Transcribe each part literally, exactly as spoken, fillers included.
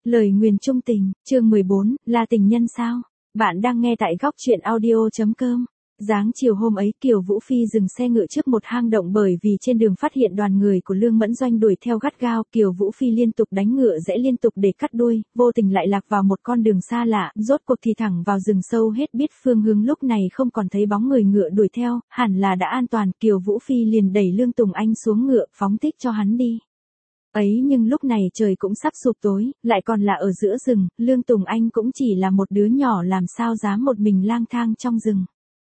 Lời nguyền chung tình, chương mười bốn, là tình nhân sao? Bạn đang nghe tại góc truyện audio.com. Sáng chiều hôm ấy Kiều Vũ Phi dừng xe ngựa trước một hang động bởi vì trên đường phát hiện đoàn người của Lương Mẫn Doanh đuổi theo gắt gao. Kiều Vũ Phi liên tục đánh ngựa rẽ liên tục để cắt đuôi, vô tình lại lạc vào một con đường xa lạ, rốt cuộc thì thẳng vào rừng sâu hết biết phương hướng. Lúc này không còn thấy bóng người ngựa đuổi theo, hẳn là đã an toàn. Kiều Vũ Phi liền đẩy Lương Tùng Anh xuống ngựa, phóng thích cho hắn đi. Ấy nhưng lúc này trời cũng sắp sụp tối, lại còn là ở giữa rừng, Lương Tùng Anh cũng chỉ là một đứa nhỏ làm sao dám một mình lang thang trong rừng.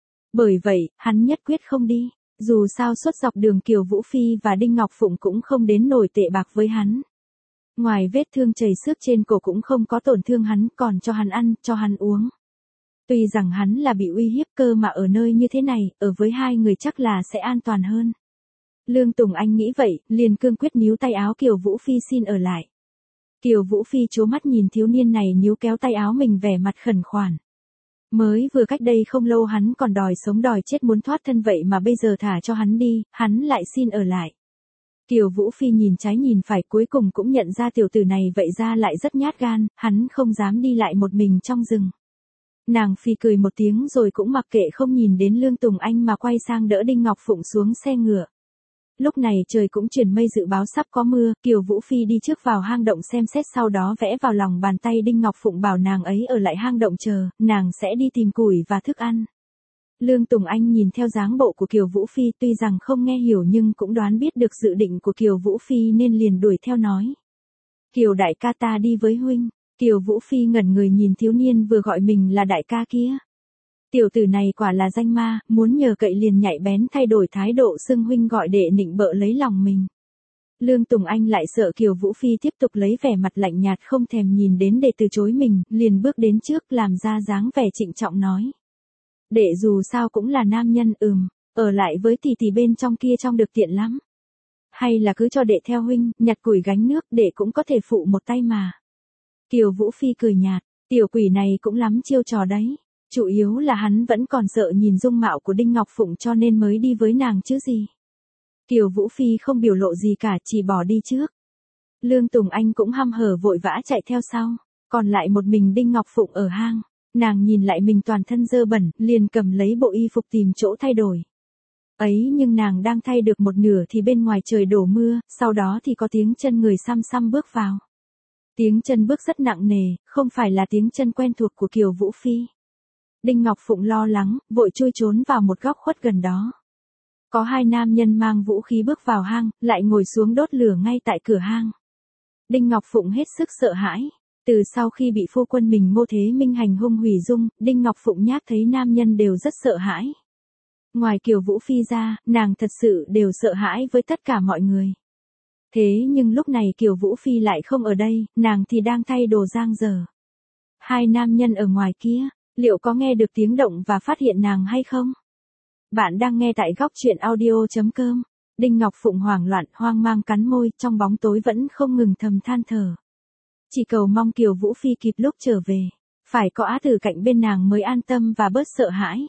Bởi vậy, hắn nhất quyết không đi, dù sao suốt dọc đường Kiều Vũ Phi và Đinh Ngọc Phụng cũng không đến nổi tệ bạc với hắn. Ngoài vết thương chảy xước trên cổ cũng không có tổn thương hắn, còn cho hắn ăn, cho hắn uống. Tuy rằng hắn là bị uy hiếp cơ mà ở nơi như thế này, ở với hai người chắc là sẽ an toàn hơn. Lương Tùng Anh nghĩ vậy, liền cương quyết níu tay áo Kiều Vũ Phi xin ở lại. Kiều Vũ Phi trố mắt nhìn thiếu niên này níu kéo tay áo mình vẻ mặt khẩn khoản. Mới vừa cách đây không lâu hắn còn đòi sống đòi chết muốn thoát thân vậy mà bây giờ thả cho hắn đi, hắn lại xin ở lại. Kiều Vũ Phi nhìn trái nhìn phải cuối cùng cũng nhận ra tiểu tử này vậy ra lại rất nhát gan, hắn không dám đi lại một mình trong rừng. Nàng Phi cười một tiếng rồi cũng mặc kệ không nhìn đến Lương Tùng Anh mà quay sang đỡ Đinh Ngọc Phụng xuống xe ngựa. Lúc này trời cũng chuyển mây dự báo sắp có mưa, Kiều Vũ Phi đi trước vào hang động xem xét sau đó vẽ vào lòng bàn tay Đinh Ngọc Phụng bảo nàng ấy ở lại hang động chờ, nàng sẽ đi tìm củi và thức ăn. Lương Tùng Anh nhìn theo dáng bộ của Kiều Vũ Phi tuy rằng không nghe hiểu nhưng cũng đoán biết được dự định của Kiều Vũ Phi nên liền đuổi theo nói. Kiều đại ca ta đi với huynh. Kiều Vũ Phi ngẩn người nhìn thiếu niên vừa gọi mình là đại ca kia. Tiểu tử này quả là danh ma, muốn nhờ cậy liền nhạy bén thay đổi thái độ xưng huynh gọi để nịnh bợ lấy lòng mình. Lương Tùng Anh lại sợ Kiều Vũ Phi tiếp tục lấy vẻ mặt lạnh nhạt không thèm nhìn đến để từ chối mình, liền bước đến trước làm ra dáng vẻ trịnh trọng nói. Đệ dù sao cũng là nam nhân ừm, ở lại với tỷ tỷ bên trong kia trong được tiện lắm. Hay là cứ cho đệ theo huynh, nhặt củi gánh nước đệ cũng có thể phụ một tay mà. Kiều Vũ Phi cười nhạt, tiểu quỷ này cũng lắm chiêu trò đấy. Chủ yếu là hắn vẫn còn sợ nhìn dung mạo của Đinh Ngọc Phụng cho nên mới đi với nàng chứ gì. Kiều Vũ Phi không biểu lộ gì cả chỉ bỏ đi trước. Lương Tùng Anh cũng hăm hở vội vã chạy theo sau. Còn lại một mình Đinh Ngọc Phụng ở hang. Nàng nhìn lại mình toàn thân dơ bẩn, liền cầm lấy bộ y phục tìm chỗ thay đổi. Ấy nhưng nàng đang thay được một nửa thì bên ngoài trời đổ mưa, sau đó thì có tiếng chân người xăm xăm bước vào. Tiếng chân bước rất nặng nề, không phải là tiếng chân quen thuộc của Kiều Vũ Phi. Đinh Ngọc Phụng lo lắng, vội chui trốn vào một góc khuất gần đó. Có hai nam nhân mang vũ khí bước vào hang, lại ngồi xuống đốt lửa ngay tại cửa hang. Đinh Ngọc Phụng hết sức sợ hãi. Từ sau khi bị phu quân mình Ngô Thế Minh hành hung hủy dung, Đinh Ngọc Phụng nhát thấy nam nhân đều rất sợ hãi. Ngoài Kiều Vũ Phi ra, nàng thật sự đều sợ hãi với tất cả mọi người. Thế nhưng lúc này Kiều Vũ Phi lại không ở đây, nàng thì đang thay đồ giang dở. Hai nam nhân ở ngoài kia. Liệu có nghe được tiếng động và phát hiện nàng hay không? Bạn đang nghe tại góc truyện audio.com. Đinh Ngọc Phụng hoảng loạn, hoang mang cắn môi, trong bóng tối vẫn không ngừng thầm than thở. Chỉ cầu mong Kiều Vũ Phi kịp lúc trở về. Phải có Á Tử cạnh bên nàng mới an tâm và bớt sợ hãi.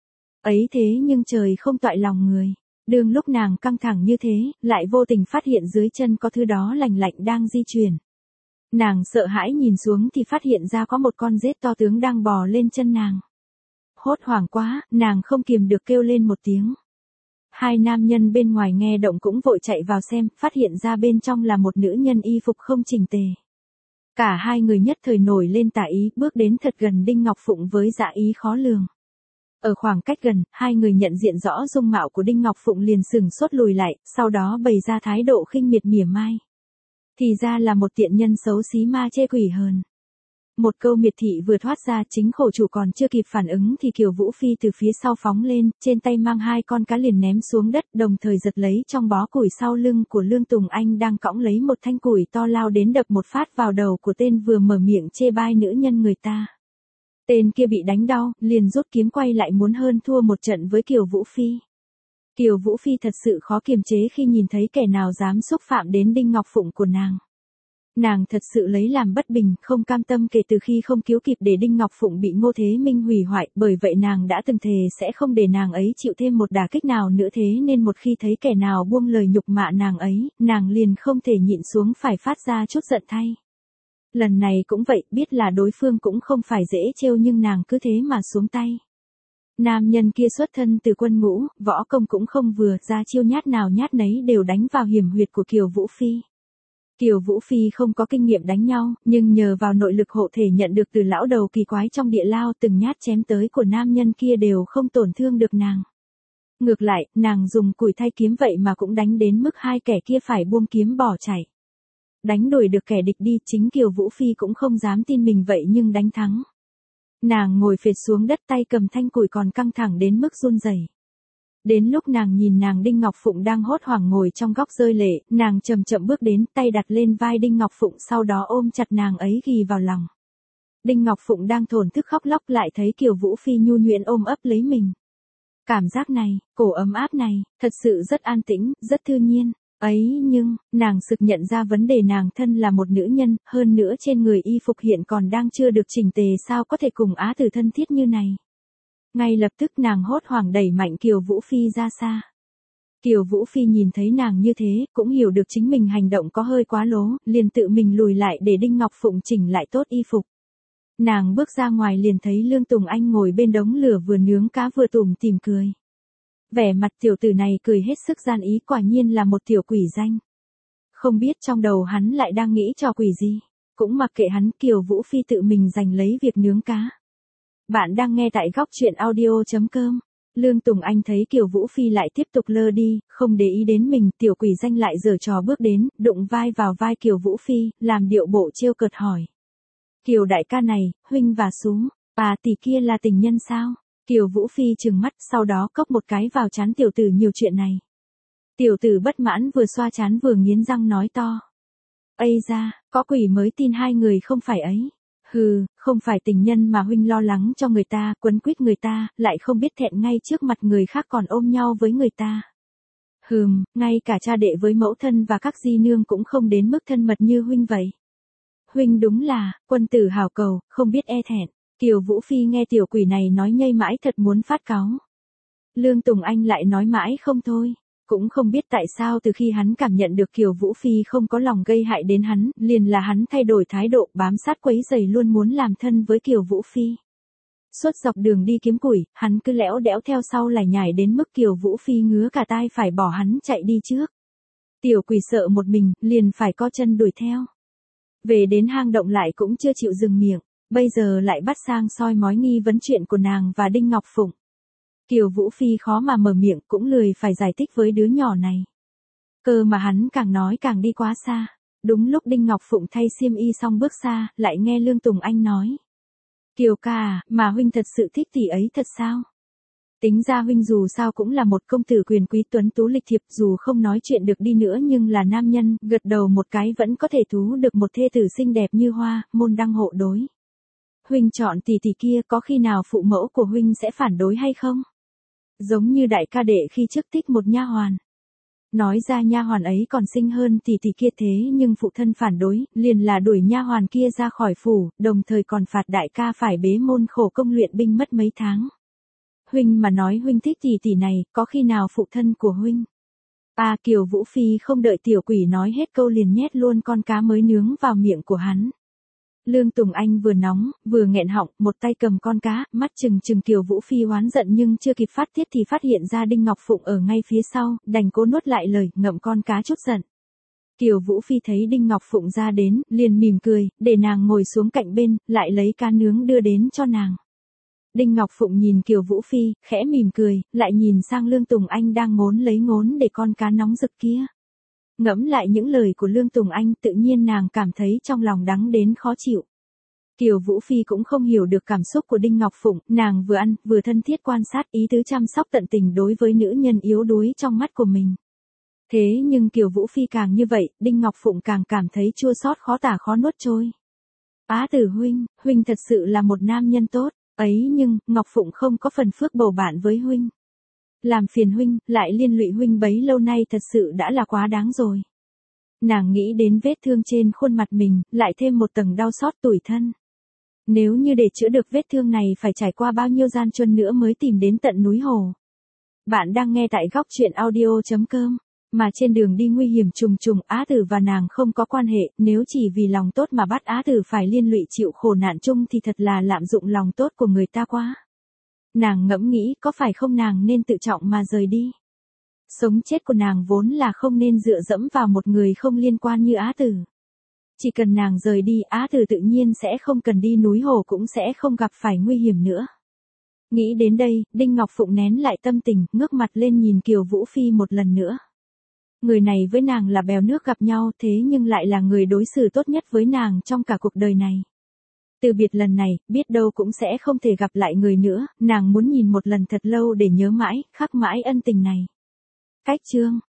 Ấy thế nhưng trời không toại lòng người. Đương lúc nàng căng thẳng như thế, lại vô tình phát hiện dưới chân có thứ đó lành lạnh đang di chuyển. Nàng sợ hãi nhìn xuống thì phát hiện ra có một con rết to tướng đang bò lên chân nàng. Hốt hoảng quá, nàng không kìm được kêu lên một tiếng. Hai nam nhân bên ngoài nghe động cũng vội chạy vào xem, phát hiện ra bên trong là một nữ nhân y phục không chỉnh tề. Cả hai người nhất thời nổi lên tà ý, bước đến thật gần Đinh Ngọc Phụng với dạ ý khó lường. Ở khoảng cách gần, hai người nhận diện rõ dung mạo của Đinh Ngọc Phụng liền sừng sốt lùi lại, sau đó bày ra thái độ khinh miệt mỉa mai. Thì ra là một tiện nhân xấu xí ma chê quỷ hờn. Một câu miệt thị vừa thoát ra chính khổ chủ còn chưa kịp phản ứng thì Kiều Vũ Phi từ phía sau phóng lên, trên tay mang hai con cá liền ném xuống đất đồng thời giật lấy trong bó củi sau lưng của Lương Tùng Anh đang cõng lấy một thanh củi to lao đến đập một phát vào đầu của tên vừa mở miệng chê bai nữ nhân người ta. Tên kia bị đánh đau, liền rút kiếm quay lại muốn hơn thua một trận với Kiều Vũ Phi. Kiều Vũ Phi thật sự khó kiềm chế khi nhìn thấy kẻ nào dám xúc phạm đến Đinh Ngọc Phụng của nàng. Nàng thật sự lấy làm bất bình, không cam tâm kể từ khi không cứu kịp để Đinh Ngọc Phụng bị Ngô Thế Minh hủy hoại, bởi vậy nàng đã từng thề sẽ không để nàng ấy chịu thêm một đả kích nào nữa thế nên một khi thấy kẻ nào buông lời nhục mạ nàng ấy, nàng liền không thể nhịn xuống phải phát ra chút giận thay. Lần này cũng vậy, biết là đối phương cũng không phải dễ trêu nhưng nàng cứ thế mà xuống tay. Nam nhân kia xuất thân từ quân ngũ, võ công cũng không vừa, ra chiêu nhát nào nhát nấy đều đánh vào hiểm huyệt của Kiều Vũ Phi. Kiều Vũ Phi không có kinh nghiệm đánh nhau, nhưng nhờ vào nội lực hộ thể nhận được từ lão đầu kỳ quái trong địa lao, từng nhát chém tới của nam nhân kia đều không tổn thương được nàng. Ngược lại, nàng dùng củi thay kiếm vậy mà cũng đánh đến mức hai kẻ kia phải buông kiếm bỏ chạy. Đánh đuổi được kẻ địch đi, chính Kiều Vũ Phi cũng không dám tin mình vậy nhưng đánh thắng. Nàng ngồi phệt xuống đất, tay cầm thanh củi còn căng thẳng đến mức run rẩy. Đến lúc nàng nhìn nàng Đinh Ngọc Phụng đang hốt hoảng ngồi trong góc rơi lệ, nàng chậm chậm bước đến, tay đặt lên vai Đinh Ngọc Phụng, sau đó ôm chặt nàng ấy ghì vào lòng. Đinh Ngọc Phụng đang thổn thức khóc lóc, lại thấy Kiều Vũ Phi nhu nhuyễn ôm ấp lấy mình. Cảm giác này, cổ ấm áp này, thật sự rất an tĩnh, rất thư nhiên. Ấy nhưng, nàng sực nhận ra vấn đề, nàng thân là một nữ nhân, hơn nữa trên người y phục hiện còn đang chưa được chỉnh tề, sao có thể cùng Á Tử thân thiết như này. Ngay lập tức nàng hốt hoảng đẩy mạnh Kiều Vũ Phi ra xa. Kiều Vũ Phi nhìn thấy nàng như thế, cũng hiểu được chính mình hành động có hơi quá lố, liền tự mình lùi lại để Đinh Ngọc Phụng chỉnh lại tốt y phục. Nàng bước ra ngoài liền thấy Lương Tùng Anh ngồi bên đống lửa vừa nướng cá vừa tủm tỉm cười. Vẻ mặt tiểu tử này cười hết sức gian ý, quả nhiên là một tiểu quỷ danh. Không biết trong đầu hắn lại đang nghĩ trò quỷ gì. Cũng mặc kệ hắn, Kiều Vũ Phi tự mình giành lấy việc nướng cá. Bạn đang nghe tại góc truyện audio chấm com. Lương Tùng Anh thấy Kiều Vũ Phi lại tiếp tục lơ đi, không để ý đến mình, tiểu quỷ danh lại giở trò bước đến, đụng vai vào vai Kiều Vũ Phi, làm điệu bộ trêu cợt hỏi. Kiều đại ca này, huynh và Sú, bà tỷ kia là tình nhân sao? Kiều Vũ Phi trừng mắt, sau đó cốc một cái vào trán tiểu tử nhiều chuyện này. Tiểu tử bất mãn vừa xoa trán vừa nghiến răng nói to. Ây da, có quỷ mới tin hai người không phải ấy. Hừ, không phải tình nhân mà huynh lo lắng cho người ta, quấn quýt người ta, lại không biết thẹn ngay trước mặt người khác còn ôm nhau với người ta. Hừm, ngay cả cha đệ với mẫu thân và các di nương cũng không đến mức thân mật như huynh vậy. Huynh đúng là, quân tử hào cầu, không biết e thẹn. Kiều Vũ Phi nghe tiểu quỷ này nói nhây mãi thật muốn phát cáu. Lương Tùng Anh lại nói mãi không thôi. Cũng không biết tại sao từ khi hắn cảm nhận được Kiều Vũ Phi không có lòng gây hại đến hắn, liền là hắn thay đổi thái độ, bám sát quấy rầy, luôn muốn làm thân với Kiều Vũ Phi. Suốt dọc đường đi kiếm củi, hắn cứ lẽo đẽo theo sau lải nhải đến mức Kiều Vũ Phi ngứa cả tai phải bỏ hắn chạy đi trước. Tiểu quỷ sợ một mình, liền phải co chân đuổi theo. Về đến hang động lại cũng chưa chịu dừng miệng, bây giờ lại bắt sang soi mói nghi vấn chuyện của nàng và Đinh Ngọc Phụng. Kiều Vũ Phi khó mà mở miệng, cũng lười phải giải thích với đứa nhỏ này. Cơ mà hắn càng nói càng đi quá xa. Đúng lúc Đinh Ngọc Phụng thay xiêm y xong bước xa, lại nghe Lương Tùng Anh nói. Kiều ca à, mà huynh thật sự thích tỷ ấy thật sao? Tính ra huynh dù sao cũng là một công tử quyền quý tuấn tú lịch thiệp, dù không nói chuyện được đi nữa nhưng là nam nhân, gật đầu một cái vẫn có thể thú được một thê tử xinh đẹp như hoa, môn đăng hộ đối. Huynh chọn tỷ tỷ kia, có khi nào phụ mẫu của huynh sẽ phản đối hay không? Giống như đại ca đệ khi trước thích một nha hoàn. Nói ra nha hoàn ấy còn xinh hơn tỷ tỷ kia, thế nhưng phụ thân phản đối, liền là đuổi nha hoàn kia ra khỏi phủ, đồng thời còn phạt đại ca phải bế môn khổ công luyện binh mất mấy tháng. Huynh mà nói huynh thích tỷ tỷ này, có khi nào phụ thân của huynh? À, Kiều Vũ Phi không đợi tiểu quỷ nói hết câu liền nhét luôn con cá mới nướng vào miệng của hắn. Lương Tùng Anh vừa nóng, vừa nghẹn họng, một tay cầm con cá, mắt trừng trừng. Kiều Vũ Phi oán giận nhưng chưa kịp phát tiết thì phát hiện ra Đinh Ngọc Phụng ở ngay phía sau, đành cố nuốt lại lời, ngậm con cá chút giận. Kiều Vũ Phi thấy Đinh Ngọc Phụng ra đến, liền mỉm cười, để nàng ngồi xuống cạnh bên, lại lấy cá nướng đưa đến cho nàng. Đinh Ngọc Phụng nhìn Kiều Vũ Phi, khẽ mỉm cười, lại nhìn sang Lương Tùng Anh đang ngốn lấy ngốn để con cá nóng rực kia. Ngẫm lại những lời của Lương Tùng Anh, tự nhiên nàng cảm thấy trong lòng đắng đến khó chịu. Kiều Vũ Phi cũng không hiểu được cảm xúc của Đinh Ngọc Phụng, nàng vừa ăn, vừa thân thiết quan sát, ý tứ chăm sóc tận tình đối với nữ nhân yếu đuối trong mắt của mình. Thế nhưng Kiều Vũ Phi càng như vậy, Đinh Ngọc Phụng càng cảm thấy chua xót khó tả khó nuốt trôi. Á Tử huynh, huynh thật sự là một nam nhân tốt, ấy nhưng, Ngọc Phụng không có phần phước bầu bạn với huynh. Làm phiền huynh, lại liên lụy huynh bấy lâu nay thật sự đã là quá đáng rồi. Nàng nghĩ đến vết thương trên khuôn mặt mình, lại thêm một tầng đau xót tủi thân. Nếu như để chữa được vết thương này phải trải qua bao nhiêu gian truân nữa mới tìm đến tận núi hồ. Bạn đang nghe tại góc truyện audio chấm com. Mà trên đường đi nguy hiểm trùng trùng, Á Tử và nàng không có quan hệ, nếu chỉ vì lòng tốt mà bắt Á Tử phải liên lụy chịu khổ nạn chung thì thật là lạm dụng lòng tốt của người ta quá. Nàng ngẫm nghĩ có phải không nàng nên tự trọng mà rời đi. Sống chết của nàng vốn là không nên dựa dẫm vào một người không liên quan như Á Tử. Chỉ cần nàng rời đi, Á Tử tự nhiên sẽ không cần đi núi hồ cũng sẽ không gặp phải nguy hiểm nữa. Nghĩ đến đây, Đinh Ngọc Phụng nén lại tâm tình, ngước mặt lên nhìn Kiều Vũ Phi một lần nữa. Người này với nàng là bèo nước gặp nhau thế nhưng lại là người đối xử tốt nhất với nàng trong cả cuộc đời này. Từ biệt lần này, biết đâu cũng sẽ không thể gặp lại người nữa, nàng muốn nhìn một lần thật lâu để nhớ mãi, khắc mãi ân tình này. Cách chương